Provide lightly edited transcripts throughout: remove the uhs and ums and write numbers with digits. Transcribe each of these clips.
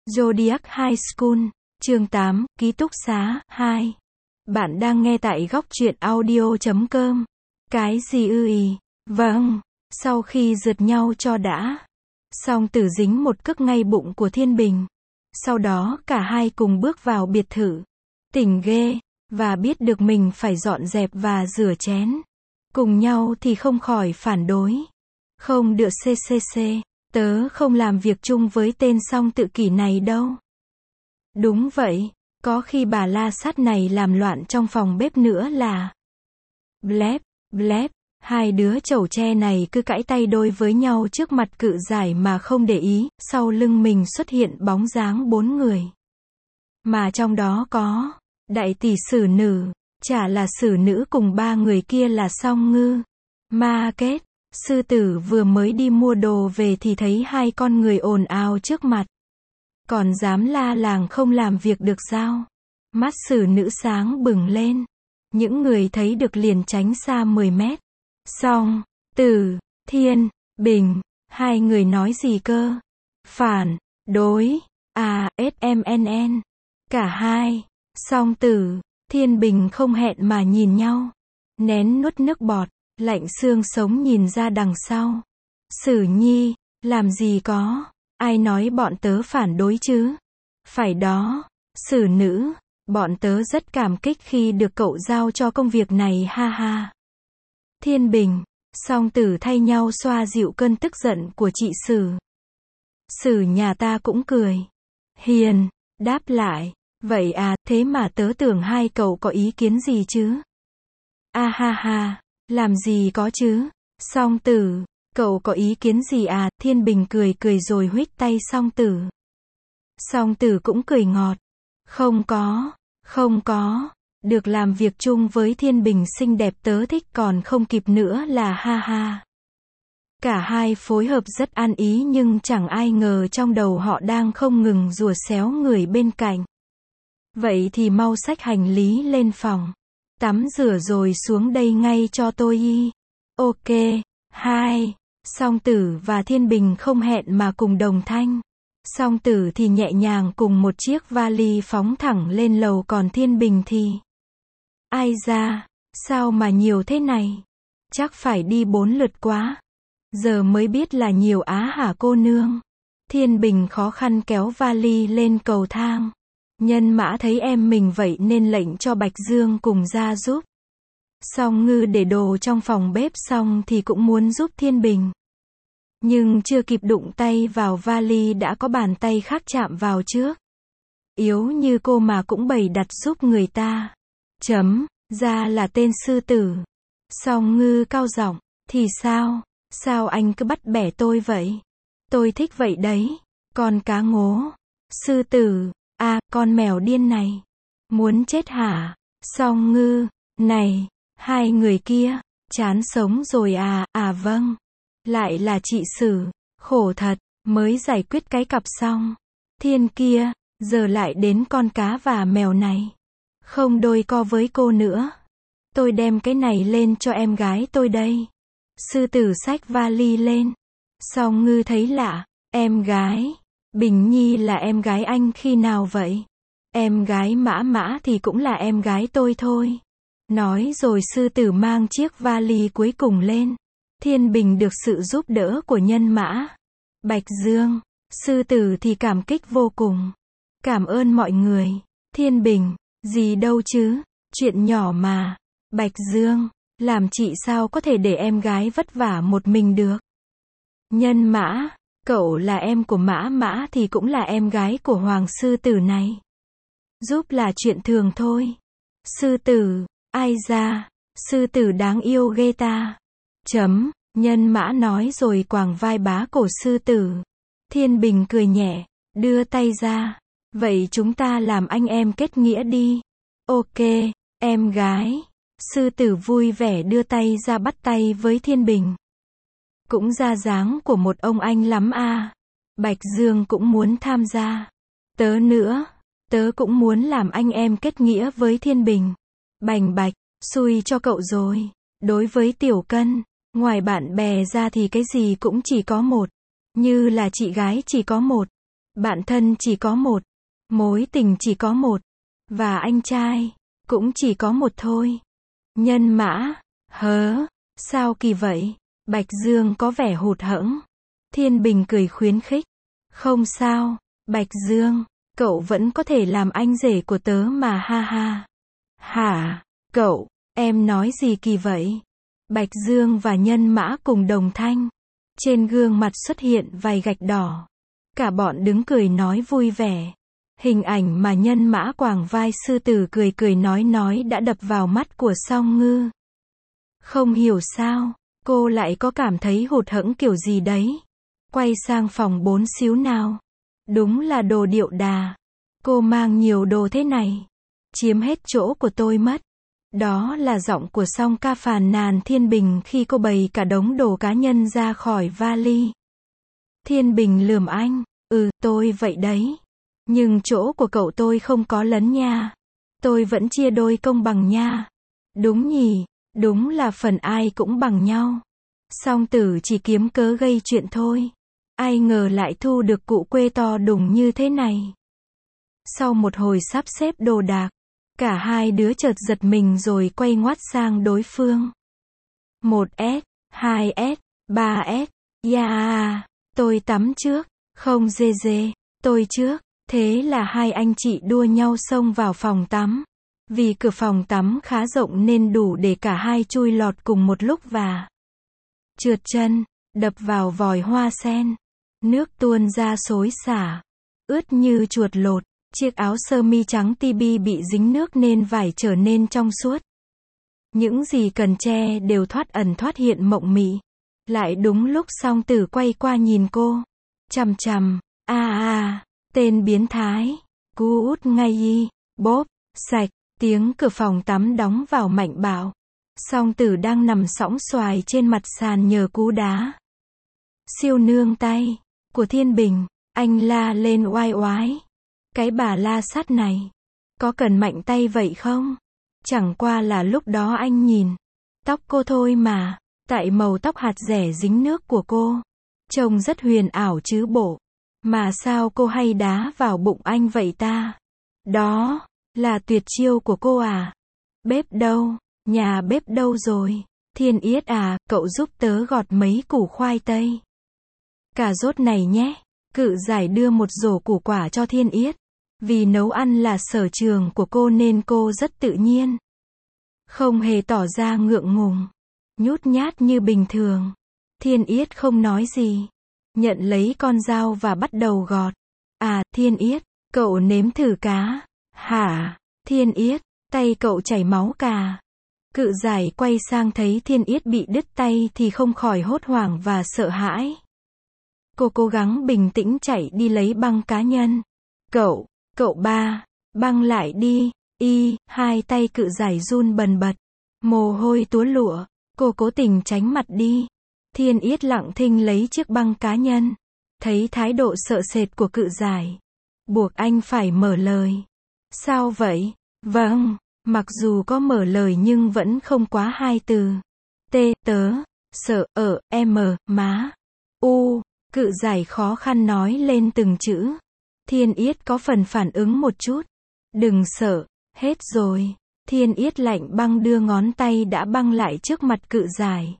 Zodiac High School, chương 8, ký túc xá, 2. Bạn đang nghe tại góc truyện audio.com. Cái gì ư ì? Vâng. Sau khi rượt nhau cho đã, Song Tử dính một cước ngay bụng của Thiên Bình. Sau đó cả hai cùng bước vào biệt thự. Tỉnh ghê, và biết được mình phải dọn dẹp và rửa chén. Cùng nhau thì không khỏi phản đối. Không được ccc. Tớ không làm việc chung với tên Song Tự Kỷ này đâu. Đúng vậy, có khi bà la sát này làm loạn trong phòng bếp nữa là. Blép, blép, hai đứa chẩu tre này cứ cãi tay đôi với nhau trước mặt cự giải mà không để ý, sau lưng mình xuất hiện bóng dáng 4 người. Mà trong đó có đại tỷ xử nữ, chả là xử nữ cùng 3 người kia là Song Ngư, Ma Kết. Sư tử vừa mới đi mua đồ về thì thấy hai con người ồn ào trước mặt. Còn dám la làng không làm việc được sao? Mắt xử nữ sáng bừng lên. Những người thấy được liền tránh xa 10 mét. Song, Tử, Thiên, Bình, hai người nói gì cơ? Phản, đối, SMNN. Cả hai, Song Tử, Thiên Bình không hẹn mà nhìn nhau. Nén nuốt nước bọt. Lạnh xương sống nhìn ra đằng sau. Sử Nhi, làm gì có, ai nói bọn tớ phản đối chứ? Phải đó, Sử Nữ, bọn tớ rất cảm kích khi được cậu giao cho công việc này ha ha. Thiên Bình, Song Tử thay nhau xoa dịu cơn tức giận của chị Sử. Sử nhà ta cũng cười. Hiền, đáp lại, vậy à, thế mà tớ tưởng hai cậu có ý kiến gì chứ? A ha ha. Làm gì có chứ? Song Tử, cậu có ý kiến gì à? Thiên Bình cười cười rồi huých tay Song Tử. Song Tử cũng cười ngọt. Không có. Được làm việc chung với Thiên Bình xinh đẹp tớ thích còn không kịp nữa là ha ha. Cả hai phối hợp rất ăn ý nhưng chẳng ai ngờ trong đầu họ đang không ngừng giằng xéo người bên cạnh. Vậy thì mau xách hành lý lên phòng. Tắm rửa rồi xuống đây ngay cho tôi y. Ok. 2. Song Tử và Thiên Bình không hẹn mà cùng đồng thanh. Song Tử thì nhẹ nhàng cùng một chiếc vali phóng thẳng lên lầu còn Thiên Bình thì. Ai da, sao mà nhiều thế này? Chắc phải đi 4 lượt quá. Giờ mới biết là nhiều á hả cô nương? Thiên Bình khó khăn kéo vali lên cầu thang. Nhân Mã thấy em mình vậy nên lệnh cho Bạch Dương cùng ra giúp. Song Ngư để đồ trong phòng bếp xong thì cũng muốn giúp Thiên Bình. Nhưng chưa kịp đụng tay vào vali đã có bàn tay khác chạm vào trước. Yếu như cô mà cũng bày đặt giúp người ta. Ra là tên sư tử. Song Ngư cao giọng, thì sao? Sao anh cứ bắt bẻ tôi vậy? Tôi thích vậy đấy. Con cá ngố. Sư tử. Con mèo điên này. Muốn chết hả? Song Ngư, này, hai người kia, chán sống rồi vâng. Lại là chị Sử, khổ thật, mới giải quyết cái cặp xong. Thiên kia, giờ lại đến con cá và mèo này. Không đôi co với cô nữa. Tôi đem cái này lên cho em gái tôi đây. Sư tử xách vali lên. Song Ngư thấy lạ, em gái. Bình Nhi là em gái anh khi nào vậy? Em gái Mã thì cũng là em gái tôi thôi. Nói rồi sư tử mang chiếc vali cuối cùng lên. Thiên Bình được sự giúp đỡ của Nhân Mã, Bạch Dương, sư tử thì cảm kích vô cùng. Cảm ơn mọi người. Thiên Bình, gì đâu chứ, chuyện nhỏ mà. Bạch Dương, làm chị sao có thể để em gái vất vả một mình được. Nhân Mã, cậu là em của Mã thì cũng là em gái của Hoàng sư tử này. Giúp là chuyện thường thôi. Sư tử, ai da, sư tử đáng yêu ghê ta. Nhân Mã nói rồi quàng vai bá cổ sư tử. Thiên Bình cười nhẹ, đưa tay ra. Vậy chúng ta làm anh em kết nghĩa đi. Ok, em gái. Sư tử vui vẻ đưa tay ra bắt tay với Thiên Bình. Cũng ra dáng của một ông anh lắm à. Bạch Dương cũng muốn tham gia. Tớ nữa. Tớ cũng muốn làm anh em kết nghĩa với Thiên Bình. Bành bạch, xui cho cậu rồi. Đối với Tiểu Cân, ngoài bạn bè ra thì cái gì cũng chỉ có một. Như là chị gái chỉ có một. Bạn thân chỉ có một. Mối tình chỉ có một. Và anh trai cũng chỉ có một thôi. Nhân mã. Hớ, sao kỳ vậy? Bạch Dương có vẻ hụt hẫng. Thiên Bình cười khuyến khích. Không sao, Bạch Dương, cậu vẫn có thể làm anh rể của tớ mà ha ha. Hả, cậu, em nói gì kỳ vậy? Bạch Dương và Nhân Mã cùng đồng thanh. Trên gương mặt xuất hiện vài gạch đỏ. Cả bọn đứng cười nói vui vẻ. Hình ảnh mà Nhân Mã quàng vai sư tử cười cười nói đã đập vào mắt của Song Ngư. Không hiểu sao, cô lại có cảm thấy hụt hẫng kiểu gì đấy. Quay sang phòng 4 xíu nào. Đúng là đồ điệu đà. Cô mang nhiều đồ thế này. Chiếm hết chỗ của tôi mất. Đó là giọng của Song Ca phàn nàn Thiên Bình khi cô bày cả đống đồ cá nhân ra khỏi vali. Thiên Bình lườm anh. Tôi vậy đấy. Nhưng chỗ của cậu tôi không có lấn nha. Tôi vẫn chia đôi công bằng nha. Đúng nhỉ, đúng là phần ai cũng bằng nhau. Song Tử chỉ kiếm cớ gây chuyện thôi. Ai ngờ lại thu được cụ quê to đùng như thế này. Sau một hồi sắp xếp đồ đạc, cả hai đứa chợt giật mình rồi quay ngoắt sang đối phương. 1S, 2S, 3S, yeah, tôi tắm trước, không dê dê, tôi trước. Thế là hai anh chị đua nhau xông vào phòng tắm. Vì cửa phòng tắm khá rộng nên đủ để cả hai chui lọt cùng một lúc và trượt chân, đập vào vòi hoa sen. Nước tuôn ra xối xả, ướt như chuột lột. Chiếc áo sơ mi trắng tibi bị dính nước nên vải trở nên trong suốt. Những gì cần che đều thoát ẩn thoát hiện mộng mị. Lại đúng lúc Song Tử quay qua nhìn cô. Chằm chằm, tên biến thái. Cú út ngay y, bóp, sạch, tiếng cửa phòng tắm đóng vào mạnh bạo. Song Tử đang nằm sõng xoài trên mặt sàn nhờ cú đá. Siêu nương tay của Thiên Bình, anh la lên oai oái. Cái bà la sát này, có cần mạnh tay vậy không? Chẳng qua là lúc đó anh nhìn tóc cô thôi mà, tại màu tóc hạt dẻ dính nước của cô, trông rất huyền ảo chứ bộ. Mà sao cô hay đá vào bụng anh vậy ta? Đó là tuyệt chiêu của cô à? Bếp đâu? Nhà bếp đâu rồi? Thiên Yết à, cậu giúp tớ gọt mấy củ khoai tây. Cà rốt này nhé. Cự Giải đưa một rổ củ quả cho Thiên Yết. Vì nấu ăn là sở trường của cô nên cô rất tự nhiên. Không hề tỏ ra ngượng ngùng, nhút nhát như bình thường. Thiên Yết không nói gì. Nhận lấy con dao và bắt đầu gọt. Thiên Yết, cậu nếm thử cá. Hả? Thiên Yết, tay cậu chảy máu cà. Cự Giải quay sang thấy Thiên Yết bị đứt tay thì không khỏi hốt hoảng và sợ hãi. Cô cố gắng bình tĩnh chạy đi lấy băng cá nhân. Cậu ba, băng lại đi. Hai tay Cự Giải run bần bật. Mồ hôi túa lụa. Cô cố tình tránh mặt đi. Thiên Yết lặng thinh lấy chiếc băng cá nhân. Thấy thái độ sợ sệt của Cự Giải, buộc anh phải mở lời. Sao vậy? Vâng, mặc dù có mở lời nhưng vẫn không quá 2 từ. Tớ, sợ, má. Cự Giải khó khăn nói lên từng chữ. Thiên Yết có phần phản ứng một chút. Đừng sợ, hết rồi. Thiên Yết lạnh băng đưa ngón tay đã băng lại trước mặt Cự Giải.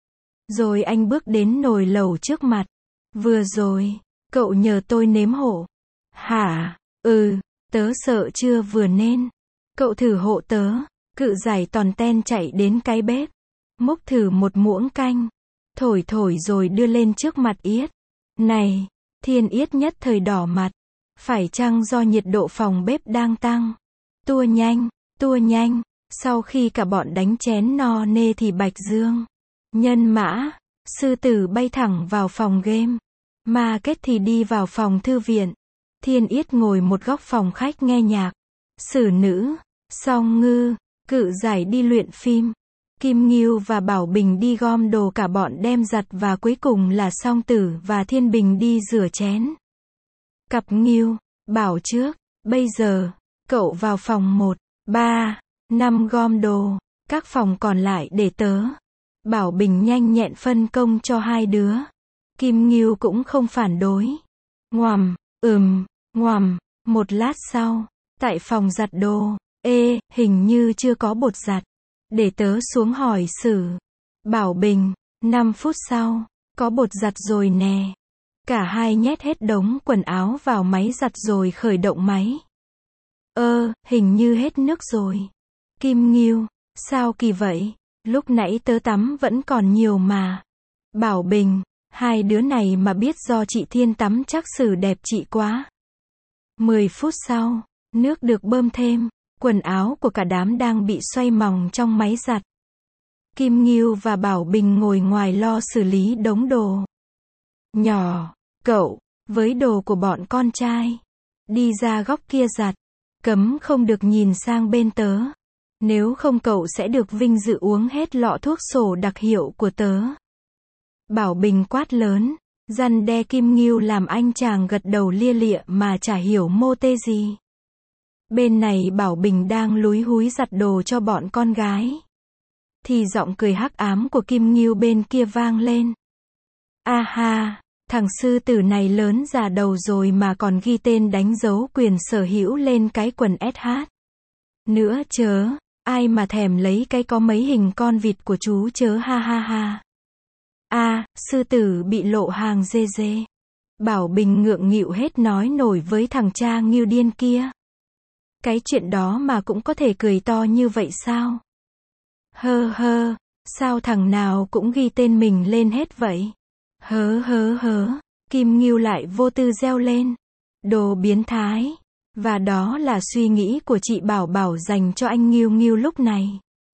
Rồi anh bước đến nồi lẩu trước mặt. Vừa rồi, cậu nhờ tôi nếm hộ. Hả? Tớ sợ chưa vừa nên. Cậu thử hộ tớ. Cự Giải tòn ten chạy đến cái bếp. Múc thử một muỗng canh. Thổi rồi đưa lên trước mặt Yết. Này! Thiên Yết nhất thời đỏ mặt. Phải chăng do nhiệt độ phòng bếp đang tăng? Tua nhanh. Sau khi cả bọn đánh chén no nê thì Bạch Dương, Nhân Mã, Sư Tử bay thẳng vào phòng game. Ma Kết thì đi vào phòng thư viện. Thiên Yết ngồi một góc phòng khách nghe nhạc. Sử Nữ, Song Ngư, Cự Giải đi luyện phim. Kim Ngưu và Bảo Bình đi gom đồ, cả bọn đem giặt và cuối cùng là Song Tử và Thiên Bình đi rửa chén. Cặp Ngưu, Bảo trước, bây giờ, cậu vào phòng 1, 3, 5 gom đồ, các phòng còn lại để tớ. Bảo Bình nhanh nhẹn phân công cho hai đứa. Kim Ngưu cũng không phản đối. Ngoằm, Ngoằm. Một lát sau, tại phòng giặt đồ, hình như chưa có bột giặt. Để tớ xuống hỏi Sử Bảo Bình. 5 phút sau, có bột giặt rồi nè. Cả hai nhét hết đống quần áo vào máy giặt rồi khởi động máy. Hình như hết nước rồi. Kim Ngưu, sao kỳ vậy? Lúc nãy tớ tắm vẫn còn nhiều mà. Bảo Bình, hai đứa này mà biết do chị Thiên tắm chắc Sử đẹp chị quá. 10 phút sau, nước được bơm thêm, quần áo của cả đám đang bị xoay mòng trong máy giặt. Kim Ngưu và Bảo Bình ngồi ngoài lo xử lý đống đồ nhỏ. Cậu, với đồ của bọn con trai, đi ra góc kia giặt. Cấm không được nhìn sang bên tớ. Nếu không cậu sẽ được vinh dự uống hết lọ thuốc sổ đặc hiệu của tớ. Bảo Bình quát lớn, răn đe Kim Ngưu làm anh chàng gật đầu lia lịa mà chả hiểu mô tê gì. Bên này Bảo Bình đang lúi húi giặt đồ cho bọn con gái. Thì giọng cười hắc ám của Kim Ngưu bên kia vang lên. A ha, thằng sư tử này lớn già đầu rồi mà còn ghi tên đánh dấu quyền sở hữu lên cái quần SH. Nữa chớ, ai mà thèm lấy cái có mấy hình con vịt của chú chớ ha ha ha. Sư tử bị lộ hàng dê dê. Bảo Bình ngượng nghịu hết nói nổi với thằng cha Ngưu điên kia. Cái chuyện đó mà cũng có thể cười to như vậy sao? Sao thằng nào cũng ghi tên mình lên hết vậy? Kim Ngưu lại vô tư reo lên. Đồ biến thái. Và đó là suy nghĩ của chị Bảo Bảo dành cho anh Ngưu Ngưu lúc này.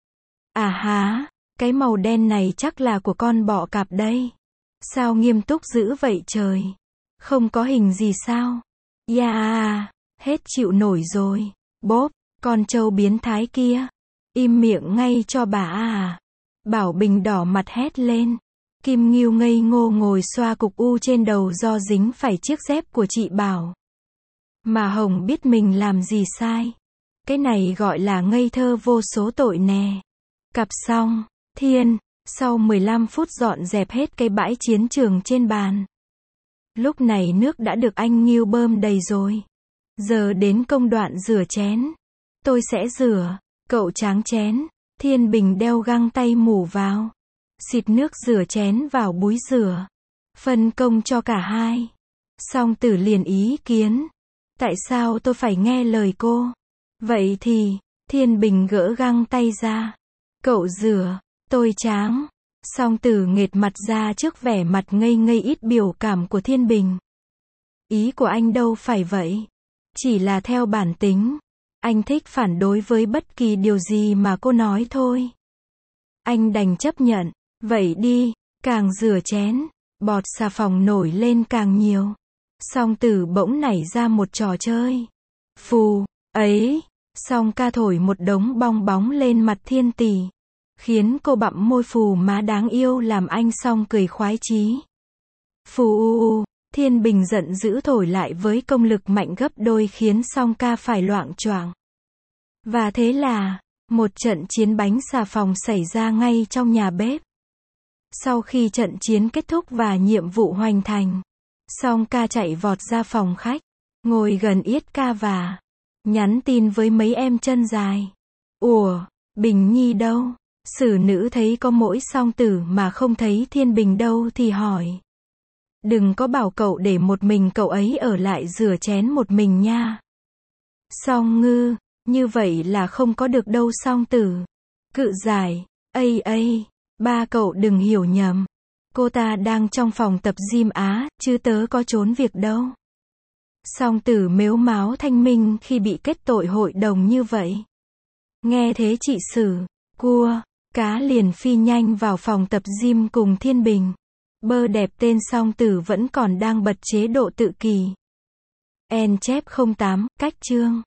Cái màu đen này chắc là của con bọ cạp đây. Sao nghiêm túc dữ vậy trời? Không có hình gì sao? Hết chịu nổi rồi. Bốp, con trâu biến thái kia. Im miệng ngay cho bà. Bảo Bình đỏ mặt hét lên. Kim Ngưu ngây ngô ngồi xoa cục u trên đầu do dính phải chiếc dép của chị Bảo. Mà Hồng biết mình làm gì sai. Cái này gọi là ngây thơ vô số tội nè. Cặp xong, Thiên, sau 15 phút dọn dẹp hết cái bãi chiến trường trên bàn. Lúc này nước đã được anh Ngưu bơm đầy rồi. Giờ đến công đoạn rửa chén. Tôi sẽ rửa, cậu tráng chén. Thiên Bình đeo găng tay mủ vào. Xịt nước rửa chén vào búi rửa. Phân công cho cả hai. Song Tử liền ý kiến. Tại sao tôi phải nghe lời cô? Vậy thì, Thiên Bình gỡ găng tay ra. Cậu rửa, tôi tráng. Song Tử nghệt mặt ra trước vẻ mặt ngây ngây ít biểu cảm của Thiên Bình. Ý của anh đâu phải vậy. Chỉ là theo bản tính. Anh thích phản đối với bất kỳ điều gì mà cô nói thôi. Anh đành chấp nhận. Vậy đi, càng rửa chén, bọt xà phòng nổi lên càng nhiều. Song Tử bỗng nảy ra một trò chơi. Phù, ấy, Song ca thổi một đống bong bóng lên mặt Thiên Tỷ. Khiến cô bặm môi phù má đáng yêu làm anh Song cười khoái chí. Phù Thiên Bình giận dữ thổi lại với công lực mạnh gấp đôi khiến Song ca phải loạng choạng. Và thế là, một trận chiến bánh xà phòng xảy ra ngay trong nhà bếp. Sau khi trận chiến kết thúc và nhiệm vụ hoàn thành, Song ca chạy vọt ra phòng khách, ngồi gần Yết ca và nhắn tin với mấy em chân dài. Ủa, Bình Nhi đâu? Sử nữ thấy có mỗi Song Tử mà không thấy Thiên Bình đâu thì hỏi. Đừng có bảo cậu để một mình cậu ấy ở lại rửa chén một mình nha. Song Ngư, như vậy là không có được đâu Song Tử. Cự giải, ba cậu đừng hiểu nhầm. Cô ta đang trong phòng tập gym chứ tớ có trốn việc đâu. Song Tử mếu máo thanh minh khi bị kết tội hội đồng như vậy. Nghe thế chị Sử, cua, cá liền phi nhanh vào phòng tập gym cùng Thiên Bình. Bơ đẹp tên Song Tử vẫn còn đang bật chế độ tự kỷ. En chép 08, cách chương.